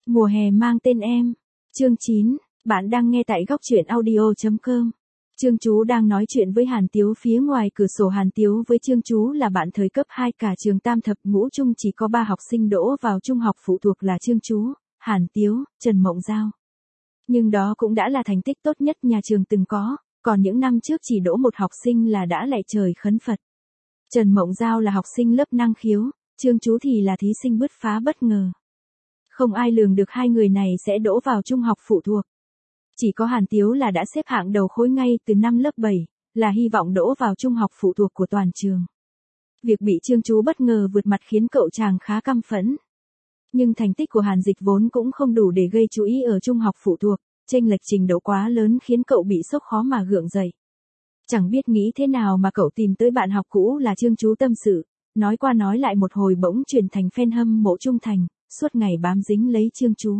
Mùa hè mang tên em. Chương 9, bạn đang nghe tại góc truyện audio.com. Trương Chú đang nói chuyện với Hàn Tiếu phía ngoài cửa sổ. Hàn Tiếu với Trương Chú là bạn thời cấp 2 cả trường tam thập ngũ trung, chỉ có 3 học sinh đỗ vào trung học phụ thuộc là Trương Chú, Hàn Tiếu, Trần Mộng Giao. Nhưng đó cũng đã là thành tích tốt nhất nhà trường từng có, còn những năm trước chỉ đỗ một học sinh là đã lạy trời khấn Phật. Trần Mộng Giao là học sinh lớp năng khiếu, Trương Chú thì là thí sinh bứt phá bất ngờ. Không ai lường được hai người này sẽ đỗ vào trung học phụ thuộc. Chỉ có Hàn Tiếu là đã xếp hạng đầu khối ngay từ năm lớp 7, là hy vọng đỗ vào trung học phụ thuộc của toàn trường. Việc bị Trương Chú bất ngờ vượt mặt khiến cậu chàng khá căm phẫn. Nhưng thành tích của Hàn Dịch vốn cũng không đủ để gây chú ý ở trung học phụ thuộc, chênh lệch trình độ quá lớn khiến cậu bị sốc khó mà gượng dậy. Chẳng biết nghĩ thế nào mà cậu tìm tới bạn học cũ là Trương Chú tâm sự, nói qua nói lại một hồi bỗng chuyển thành fan hâm mộ trung thành, suốt ngày bám dính lấy Trương Chú.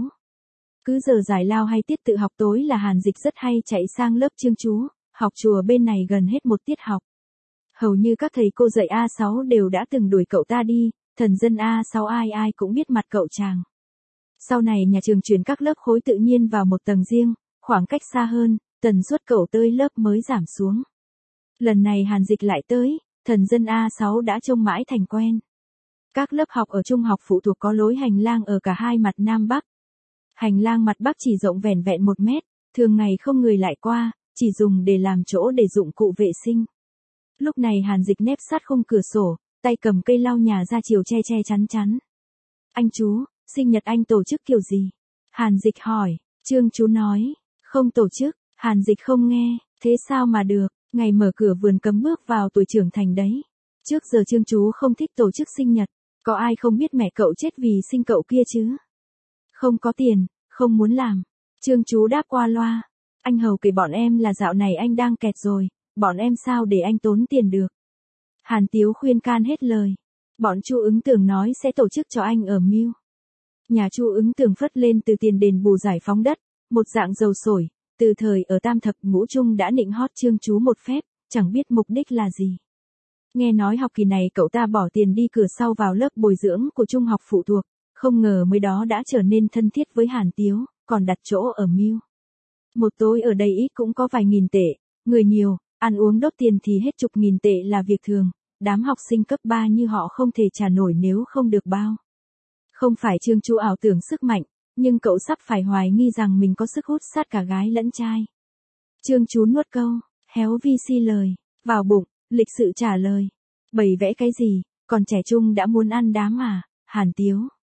Cứ giờ giải lao hay tiết tự học tối là Hàn Dịch rất hay chạy sang lớp Trương Chú, học chùa bên này gần hết một tiết học. Hầu như các thầy cô dạy A6 đều đã từng đuổi cậu ta đi, thần dân A6 ai ai cũng biết mặt cậu chàng. Sau này nhà trường chuyển các lớp khối tự nhiên vào một tầng riêng, khoảng cách xa hơn, tần suất cậu tới lớp mới giảm xuống. Lần này Hàn Dịch lại tới, thần dân A6 đã trông mãi thành quen. Các lớp học ở trung học phụ thuộc có lối hành lang ở cả hai mặt Nam Bắc. Hành lang mặt Bắc chỉ rộng vẻn vẹn 1 mét, thường ngày không người lại qua, chỉ dùng để làm chỗ để dụng cụ vệ sinh. Lúc này Hàn Dịch nép sát khung cửa sổ, tay cầm cây lau nhà ra chiều che che chắn chắn. Anh chú, sinh nhật anh tổ chức kiểu gì? Hàn Dịch hỏi. Trương Chú nói, không tổ chức. Hàn Dịch không nghe, thế sao mà được, ngày mở cửa vườn cấm bước vào tuổi trưởng thành đấy. Trước giờ Trương Chú không thích tổ chức sinh nhật, có ai không biết mẹ cậu chết vì sinh cậu kia chứ? Không có tiền, không muốn làm. Trương Chú đáp qua loa. Anh hầu kể bọn em là dạo này anh đang kẹt rồi, bọn em sao để anh tốn tiền được. Hàn Tiếu khuyên can hết lời. Bọn Chu Ứng Tường nói sẽ tổ chức cho anh ở Miu. Nhà Chu Ứng Tường phất lên từ tiền đền bù giải phóng đất, một dạng dầu sổi, từ thời ở tam thập ngũ trung đã nịnh hót Trương Chú một phép, chẳng biết mục đích là gì. Nghe nói học kỳ này cậu ta bỏ tiền đi cửa sau vào lớp bồi dưỡng của trung học phụ thuộc, không ngờ mới đó đã trở nên thân thiết với Hàn Tiếu, còn đặt chỗ ở Miu. Một tối ở đây ít cũng có vài nghìn tệ, người nhiều, ăn uống đốt tiền thì hết chục nghìn tệ là việc thường, đám học sinh cấp 3 như họ không thể trả nổi nếu không được bao. Không phải Trương Chú ảo tưởng sức mạnh, nhưng cậu sắp phải hoài nghi rằng mình có sức hút sát cả gái lẫn trai. Trương Chú nuốt câu, héo vi si lời, vào bụng, lịch sự trả lời. Bày vẽ cái gì, còn trẻ trung đã muốn ăn đám à, Hàn Tiếu.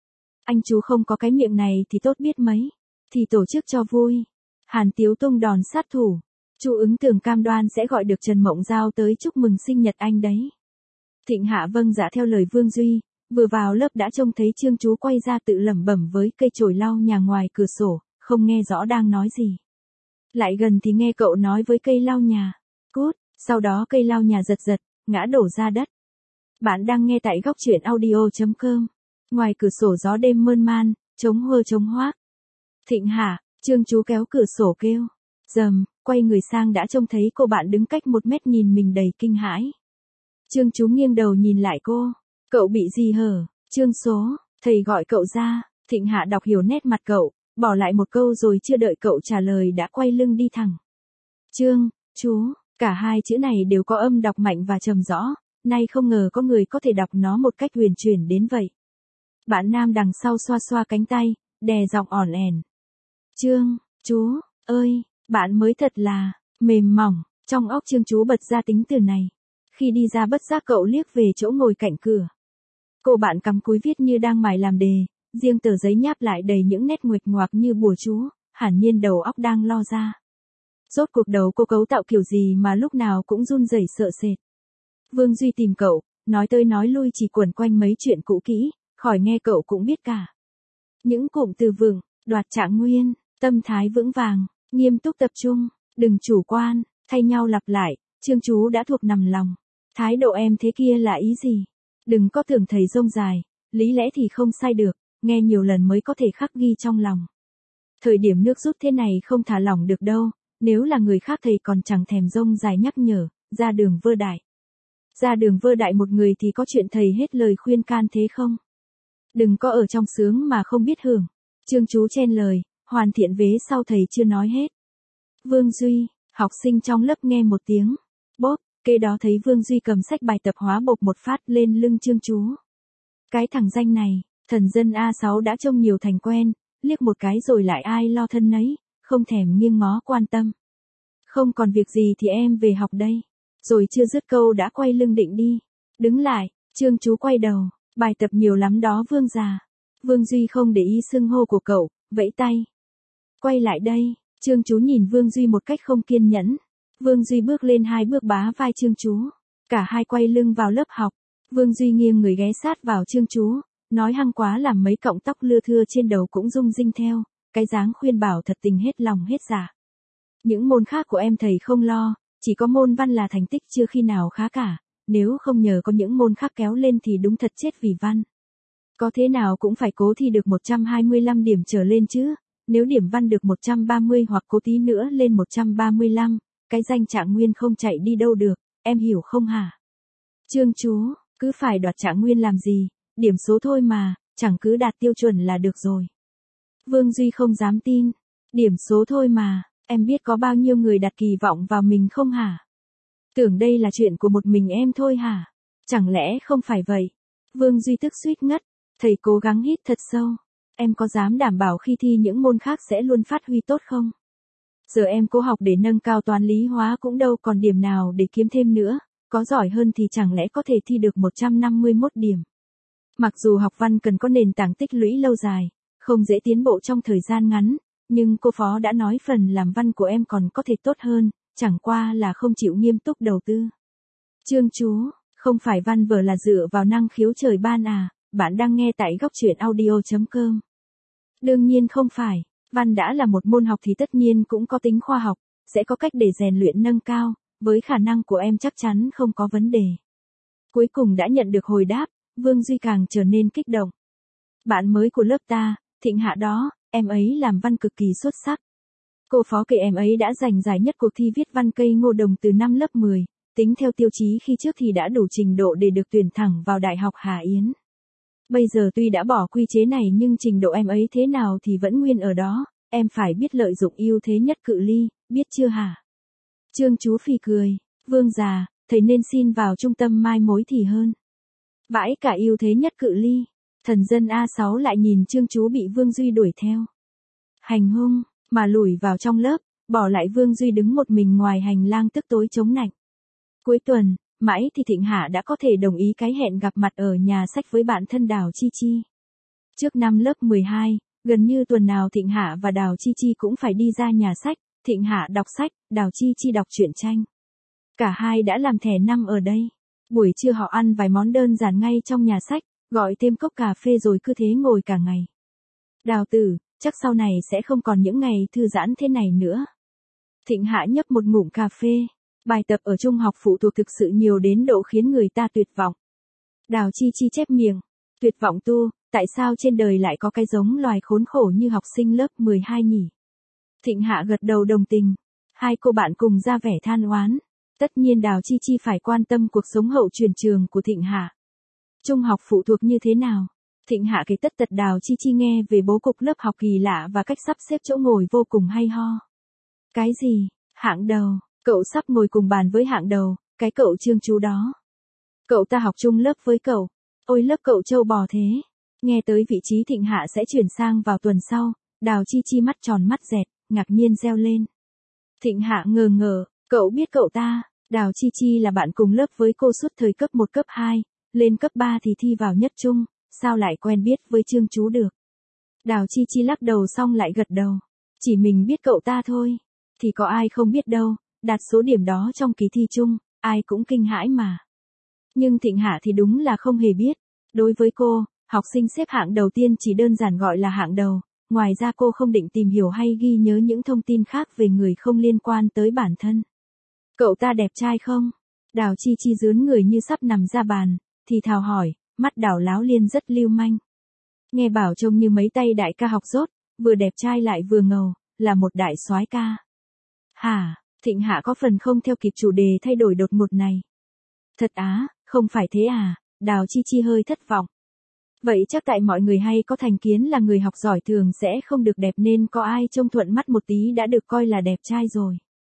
Anh chú không có cái miệng này thì tốt biết mấy, thì tổ chức cho vui. Hàn Tiếu tung đòn sát thủ. Chu Ứng Tường cam đoan sẽ gọi được Trần Mộng Giao tới chúc mừng sinh nhật anh đấy. Thịnh Hạ vâng dạ theo lời Vương Duy, vừa vào lớp đã trông thấy Trương Chú quay ra tự lẩm bẩm với cây chổi lau nhà ngoài cửa sổ, không nghe rõ đang nói gì. Lại gần thì nghe cậu nói với cây lau nhà, cút, sau đó cây lau nhà giật giật, ngã đổ ra đất. Bạn đang nghe tại góc truyện audio.com. Ngoài cửa sổ gió đêm mơn man, trống hơ trống hoác. Thịnh Hạ, Trương Chú kéo cửa sổ kêu. Dầm, quay người sang đã trông thấy cô bạn đứng cách 1 mét nhìn mình đầy kinh hãi. Trương Chú nghiêng đầu nhìn lại cô. Cậu bị gì hở? Trương Số, thầy gọi cậu ra. Thịnh Hạ đọc hiểu nét mặt cậu, bỏ lại một câu rồi chưa đợi cậu trả lời đã quay lưng đi thẳng. Trương, Chú, cả hai chữ này đều có âm đọc mạnh và trầm rõ, nay không ngờ có người có thể đọc nó một cách huyền chuyển đến vậy. Bạn nam đằng sau xoa xoa cánh tay, đè giọng ỏn ẻn. Trương, Chú, ơi, bạn mới thật là mềm mỏng. Trong óc Trương Chú bật ra tính từ này. Khi đi ra bất giác cậu liếc về chỗ ngồi cạnh cửa. Cô bạn cắm cúi viết như đang mải làm đề, riêng tờ giấy nháp lại đầy những nét nguệch ngoạc như bùa chú, hẳn nhiên đầu óc đang lo ra. Rốt cuộc đầu cô cấu tạo kiểu gì mà lúc nào cũng run rẩy sợ sệt. Vương Duy tìm cậu, nói tới nói lui chỉ quẩn quanh mấy chuyện cũ kỹ, khỏi nghe cậu cũng biết cả. Những cụm từ vựng, đoạt trạng nguyên, tâm thái vững vàng, nghiêm túc tập trung, đừng chủ quan, thay nhau lặp lại, Trương Chú đã thuộc nằm lòng. Thái độ em thế kia là ý gì? Đừng có tưởng thầy rông dài, lý lẽ thì không sai được, nghe nhiều lần mới có thể khắc ghi trong lòng. Thời điểm nước rút thế này không thả lỏng được đâu, nếu là người khác thầy còn chẳng thèm rông dài nhắc nhở, ra đường vơ đại. Ra đường vơ đại một người thì có chuyện thầy hết lời khuyên can thế không? Đừng có ở trong sướng mà không biết hưởng. Trương Chú chen lời, hoàn thiện vế sau thầy chưa nói hết. Vương Duy, học sinh trong lớp nghe một tiếng. Bốp, kế đó thấy Vương Duy cầm sách bài tập hóa bộp một phát lên lưng Trương Chú. Cái thằng danh này, thần dân A6 đã trông nhiều thành quen, liếc một cái rồi lại ai lo thân nấy, không thèm nghiêng ngó quan tâm. Không còn việc gì thì em về học đây. Rồi chưa dứt câu đã quay lưng định đi. Đứng lại, Trương Chú quay đầu, bài tập nhiều lắm đó Vương già. Vương Duy không để ý xưng hô của cậu, vẫy tay. Quay lại đây, Trương Chú nhìn Vương Duy một cách không kiên nhẫn. Vương Duy bước lên 2 bước bá vai Trương Chú. Cả hai quay lưng vào lớp học. Vương Duy nghiêng người ghé sát vào Trương Chú, nói hăng quá làm mấy cọng tóc lưa thưa trên đầu cũng rung rinh theo, cái dáng khuyên bảo thật tình hết lòng hết dạ. Những môn khác của em thầy không lo, chỉ có môn văn là thành tích chưa khi nào khá cả, nếu không nhờ có những môn khác kéo lên thì đúng thật chết vì văn. Có thế nào cũng phải cố thi được 125 điểm trở lên chứ, nếu điểm văn được 130 hoặc cố tí nữa lên 135, cái danh Trạng Nguyên không chạy đi đâu được, em hiểu không hả? Trương Chú, cứ phải đoạt Trạng Nguyên làm gì, điểm số thôi mà, chẳng cứ đạt tiêu chuẩn là được rồi. Vương Duy không dám tin, điểm số thôi mà, em biết có bao nhiêu người đặt kỳ vọng vào mình không hả? Tưởng đây là chuyện của một mình em thôi hả? Chẳng lẽ không phải vậy? Vương Duy tức suýt ngất, thầy cố gắng hít thật sâu. Em có dám đảm bảo khi thi những môn khác sẽ luôn phát huy tốt không? Giờ em cố học để nâng cao toán lý hóa cũng đâu còn điểm nào để kiếm thêm nữa, có giỏi hơn thì chẳng lẽ có thể thi được 151 điểm. Mặc dù học văn cần có nền tảng tích lũy lâu dài, không dễ tiến bộ trong thời gian ngắn, nhưng cô Phó đã nói phần làm văn của em còn có thể tốt hơn, chẳng qua là không chịu nghiêm túc đầu tư. Trương Chú, không phải văn vở là dựa vào năng khiếu trời ban à, bạn đang nghe tại góc truyện audio.com. Đương nhiên không phải, văn đã là một môn học thì tất nhiên cũng có tính khoa học, sẽ có cách để rèn luyện nâng cao, với khả năng của em chắc chắn không có vấn đề. Cuối cùng đã nhận được hồi đáp, Vương Duy càng trở nên kích động. Bạn mới của lớp ta, Thịnh Hạ đó, em ấy làm văn cực kỳ xuất sắc. Cô Phó kể em ấy đã giành giải nhất cuộc thi viết văn cây ngô đồng từ năm lớp 10, tính theo tiêu chí khi trước thì đã đủ trình độ để được tuyển thẳng vào Đại học Hà Yến. Bây giờ tuy đã bỏ quy chế này nhưng trình độ em ấy thế nào thì vẫn nguyên ở đó, em phải biết lợi dụng ưu thế nhất cự ly, biết chưa hả? Trương Chú phì cười, Vương già, thầy nên xin vào trung tâm mai mối thì hơn. Vãi cả ưu thế nhất cự ly, thần dân A6 lại nhìn Trương Chú bị Vương Duy đuổi theo. Hành hung, mà lủi vào trong lớp, bỏ lại Vương Duy đứng một mình ngoài hành lang tức tối chống nạnh. Cuối tuần, mãi thì Thịnh Hạ đã có thể đồng ý cái hẹn gặp mặt ở nhà sách với bạn thân Đào Chi Chi. Trước năm lớp 12, gần như tuần nào Thịnh Hạ và Đào Chi Chi cũng phải đi ra nhà sách, Thịnh Hạ đọc sách, Đào Chi Chi đọc truyện tranh. Cả hai đã làm thẻ năm ở đây. Buổi trưa họ ăn vài món đơn giản ngay trong nhà sách, gọi thêm cốc cà phê rồi cứ thế ngồi cả ngày. Đào tử, chắc sau này sẽ không còn những ngày thư giãn thế này nữa. Thịnh Hạ nhấp một ngụm cà phê. Bài tập ở trung học phụ thuộc thực sự nhiều đến độ khiến người ta tuyệt vọng. Đào Chi Chi chép miệng. Tuyệt vọng tu, tại sao trên đời lại có cái giống loài khốn khổ như học sinh lớp 12 nhỉ? Thịnh Hạ gật đầu đồng tình. Hai cô bạn cùng ra vẻ than oán. Tất nhiên Đào Chi Chi phải quan tâm cuộc sống hậu truyền trường của Thịnh Hạ. Trung học phụ thuộc như thế nào? Thịnh Hạ kể tất tật Đào Chi Chi nghe về bố cục lớp học kỳ lạ và cách sắp xếp chỗ ngồi vô cùng hay ho. Cái gì? Hạng đầu. Cậu sắp ngồi cùng bàn với hạng đầu, cái cậu Trương Chú đó. Cậu ta học chung lớp với cậu. Ôi lớp cậu trâu bò thế. Nghe tới vị trí Thịnh Hạ sẽ chuyển sang vào tuần sau, Đào Chi Chi mắt tròn mắt dẹt, ngạc nhiên reo lên. Thịnh Hạ ngờ ngờ, cậu biết cậu ta, Đào Chi Chi là bạn cùng lớp với cô suốt thời cấp 1 cấp 2, lên cấp 3 thì thi vào nhất trung, sao lại quen biết với Trương Chú được. Đào Chi Chi lắc đầu xong lại gật đầu. Chỉ mình biết cậu ta thôi, thì có ai không biết đâu. Đạt số điểm đó trong kỳ thi chung, ai cũng kinh hãi mà. Nhưng Thịnh Hạ thì đúng là không hề biết. Đối với cô, học sinh xếp hạng đầu tiên chỉ đơn giản gọi là hạng đầu, ngoài ra cô không định tìm hiểu hay ghi nhớ những thông tin khác về người không liên quan tới bản thân. Cậu ta đẹp trai không? Đào Chi Chi dướn người như sắp nằm ra bàn, thì thào hỏi, mắt đảo láo liên rất lưu manh. Nghe bảo trông như mấy tay đại ca học dốt, vừa đẹp trai lại vừa ngầu, là một đại soái ca. Hả? Thịnh Hạ có phần không theo kịp chủ đề thay đổi đột ngột này. Thật á, không phải thế à, Đào Chi Chi hơi thất vọng. Vậy chắc tại mọi người hay có thành kiến là người học giỏi thường sẽ không được đẹp nên có ai trông thuận mắt một tí đã được coi là đẹp trai rồi.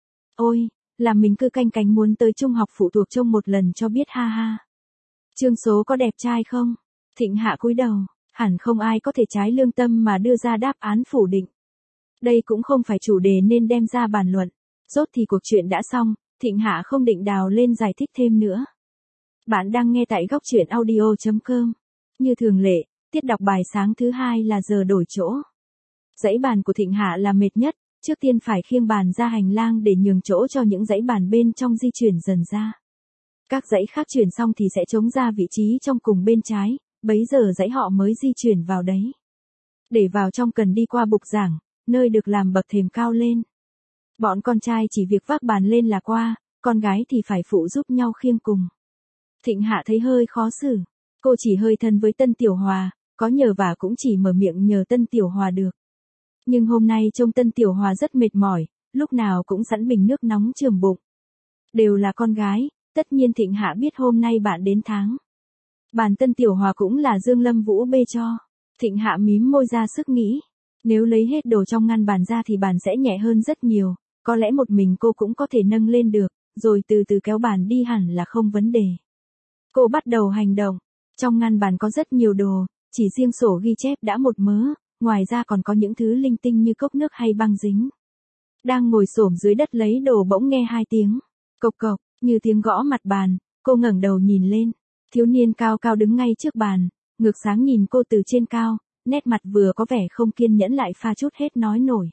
Ôi, làm mình cứ canh cánh muốn tới trung học phụ thuộc trông một lần cho biết ha ha. Chương số có đẹp trai không? Thịnh Hạ cúi đầu, hẳn không ai có thể trái lương tâm mà đưa ra đáp án phủ định. Đây cũng không phải chủ đề nên đem ra bàn luận. Rốt thì cuộc chuyện đã xong, Thịnh Hạ không định đào lên giải thích thêm nữa. Bạn đang nghe tại góc truyện audio.com. Như thường lệ, tiết đọc bài sáng thứ 2 là giờ đổi chỗ. Dãy bàn của Thịnh Hạ là mệt nhất, trước tiên phải khiêng bàn ra hành lang để nhường chỗ cho những dãy bàn bên trong di chuyển dần ra. Các dãy khác chuyển xong thì sẽ trống ra vị trí trong cùng bên trái, bấy giờ dãy họ mới di chuyển vào đấy. Để vào trong cần đi qua bục giảng, nơi được làm bậc thềm cao lên. Bọn con trai chỉ việc vác bàn lên là qua, con gái thì phải phụ giúp nhau khiêng cùng. Thịnh Hạ thấy hơi khó xử. Cô chỉ hơi thân với Tân Tiểu Hòa, có nhờ vả cũng chỉ mở miệng nhờ Tân Tiểu Hòa được. Nhưng hôm nay trông Tân Tiểu Hòa rất mệt mỏi, lúc nào cũng sẵn bình nước nóng chườm bụng. Đều là con gái, tất nhiên Thịnh Hạ biết hôm nay bạn đến tháng. Bàn Tân Tiểu Hòa cũng là Dương Lâm Vũ bê cho. Thịnh Hạ mím môi ra sức nghĩ. Nếu lấy hết đồ trong ngăn bàn ra thì bàn sẽ nhẹ hơn rất nhiều, có lẽ một mình cô cũng có thể nâng lên được, rồi từ từ kéo bàn đi hẳn là không vấn đề. Cô bắt đầu hành động. Trong ngăn bàn có rất nhiều đồ, chỉ riêng sổ ghi chép đã một mớ, ngoài ra còn có những thứ linh tinh như cốc nước hay băng dính. Đang ngồi xổm dưới đất lấy đồ bỗng nghe 2 tiếng cộc cộc, như tiếng gõ mặt bàn, cô ngẩng đầu nhìn lên. Thiếu niên cao cao đứng ngay trước bàn, ngược sáng nhìn cô từ trên cao, nét mặt vừa có vẻ không kiên nhẫn lại pha chút hết nói nổi.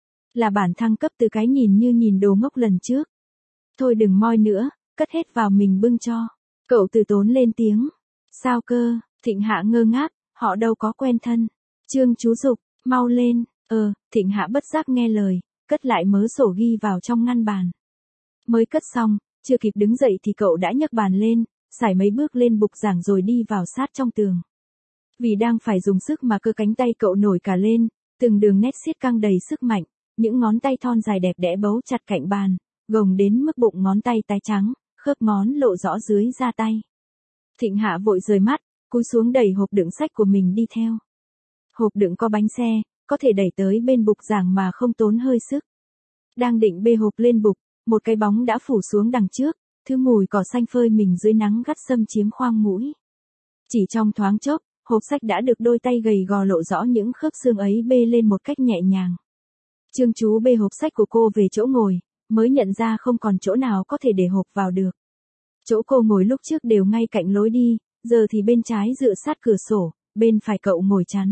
Là bản thăng cấp từ cái nhìn như nhìn đồ ngốc lần trước. Thôi đừng moi nữa, cất hết vào mình bưng cho. Cậu từ tốn lên tiếng. Sao cơ? Thịnh Hạ ngơ ngác, họ đâu có quen thân. Trương chú giục, mau lên. Thịnh Hạ bất giác nghe lời, cất lại mớ sổ ghi vào trong ngăn bàn. Mới cất xong, chưa kịp đứng dậy thì cậu đã nhấc bàn lên, sải mấy bước lên bục giảng rồi đi vào sát trong tường. Vì đang phải dùng sức mà cơ cánh tay cậu nổi cả lên, từng đường nét siết căng đầy sức mạnh, những ngón tay thon dài đẹp đẽ bấu chặt cạnh bàn, gồng đến mức bụng ngón tay tái trắng, khớp ngón lộ rõ dưới da tay. Thịnh Hạ vội rời mắt, cúi xuống đẩy hộp đựng sách của mình đi theo. Hộp đựng có bánh xe, có thể đẩy tới bên bục giảng mà không tốn hơi sức. Đang định bê hộp lên bục, một cái bóng đã phủ xuống đằng trước, thứ mùi cỏ xanh phơi mình dưới nắng gắt xâm chiếm khoang mũi. Chỉ trong thoáng chốc, hộp sách đã được đôi tay gầy gò lộ rõ những khớp xương ấy bê lên một cách nhẹ nhàng. Trương chú bê hộp sách của cô về chỗ ngồi, mới nhận ra không còn chỗ nào có thể để hộp vào được. Chỗ cô ngồi lúc trước đều ngay cạnh lối đi, giờ thì bên trái dựa sát cửa sổ, bên phải cậu ngồi chắn.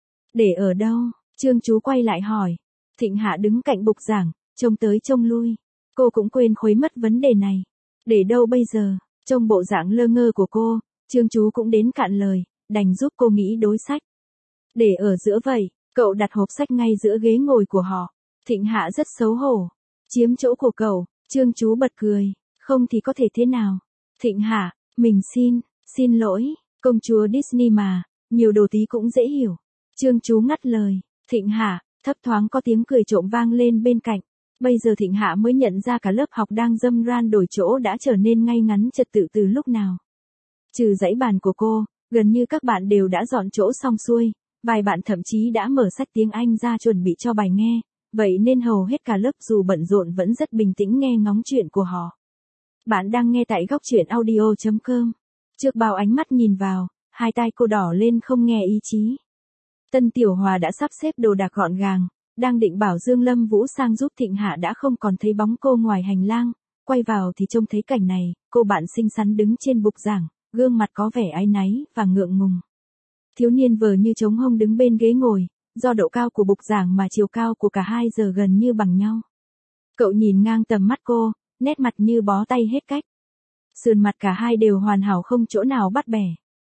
Để ở đâu? Trương chú quay lại hỏi. Thịnh Hạ đứng cạnh bục giảng, trông tới trông lui. Cô cũng quên khuấy mất vấn đề này. Để đâu bây giờ? Trông bộ dạng lơ ngơ của cô, Trương chú cũng đến cạn lời, đành giúp cô nghĩ đối sách. Để ở giữa vậy, cậu đặt hộp sách ngay giữa ghế ngồi của họ. Thịnh Hạ rất xấu hổ. Chiếm chỗ của cậu, Trương chú bật cười. Không thì có thể thế nào? Thịnh Hạ, mình xin lỗi, công chúa Disney mà, nhiều đồ tí cũng dễ hiểu. Trương chú ngắt lời. Thịnh Hạ, thấp thoáng có tiếng cười trộm vang lên bên cạnh. Bây giờ Thịnh Hạ mới nhận ra cả lớp học đang râm ran đổi chỗ đã trở nên ngay ngắn trật tự từ lúc nào. Trừ dãy bàn của cô, gần như các bạn đều đã dọn chỗ xong xuôi, vài bạn thậm chí đã mở sách tiếng Anh ra chuẩn bị cho bài nghe, vậy nên hầu hết cả lớp dù bận rộn vẫn rất bình tĩnh nghe ngóng chuyện của họ. Bạn đang nghe tại góc truyện audio.com. Trước bao ánh mắt nhìn vào, hai tai cô đỏ lên không nghe ý chí. Tân Tiểu Hòa đã sắp xếp đồ đạc gọn gàng, đang định bảo Dương Lâm Vũ sang giúp Thịnh Hạ đã không còn thấy bóng cô ngoài hành lang, quay vào thì trông thấy cảnh này, cô bạn xinh xắn đứng trên bục giảng, gương mặt có vẻ áy náy và ngượng ngùng. Thiếu niên vờ như trống hông đứng bên ghế ngồi, do độ cao của bục giảng mà chiều cao của cả hai giờ gần như bằng nhau. Cậu nhìn ngang tầm mắt cô, nét mặt như bó tay hết cách. Sườn mặt cả hai đều hoàn hảo không chỗ nào bắt bẻ.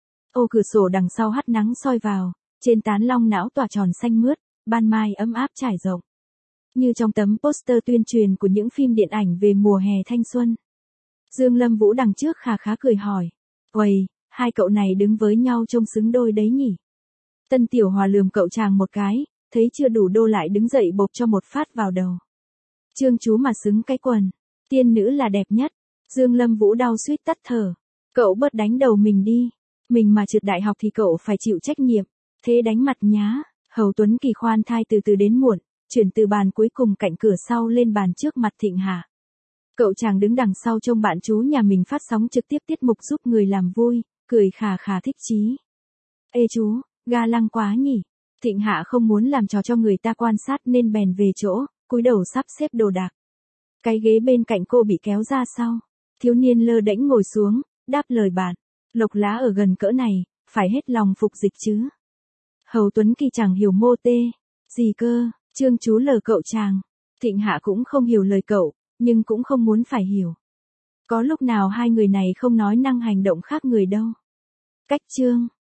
Ô cửa sổ đằng sau hắt nắng soi vào, trên tán long não tỏa tròn xanh mướt, ban mai ấm áp trải rộng. Như trong tấm poster tuyên truyền của những phim điện ảnh về mùa hè thanh xuân. Dương Lâm Vũ đằng trước khà khá cười hỏi. Uầy, hai cậu này đứng với nhau trông xứng đôi đấy nhỉ? Tân Tiểu Hòa lườm cậu chàng một cái, thấy chưa đủ đô lại đứng dậy bộp cho một phát vào đầu. Trương chú mà xứng cái quần. Tiên nữ là đẹp nhất. Dương Lâm Vũ đau suýt tắt thở. Cậu bớt đánh đầu mình đi. Mình mà trượt đại học thì cậu phải chịu trách nhiệm. Thế đánh mặt nhá. Hầu Tuấn Kỳ khoan thai từ từ đến muộn, chuyển từ bàn cuối cùng cạnh cửa sau lên bàn trước mặt Thịnh Hạ. Cậu chàng đứng đằng sau trông bạn chú nhà mình phát sóng trực tiếp tiết mục giúp người làm vui, cười khà khà thích chí. Ê chú, ga lăng quá nhỉ. Thịnh Hạ không muốn làm trò cho người ta quan sát nên bèn về chỗ, cúi đầu sắp xếp đồ đạc. Cái ghế bên cạnh cô bị kéo ra sau. Thiếu niên lơ đễnh ngồi xuống, đáp lời bạn. Lộc lá ở gần cỡ này, phải hết lòng phục dịch chứ. Hầu Tuấn Kỳ chẳng hiểu mô tê. Gì cơ, Trương chú lờ cậu chàng. Thịnh Hạ cũng không hiểu lời cậu, nhưng cũng không muốn phải hiểu. Có lúc nào hai người này không nói năng hành động khác người đâu. Cách Trương.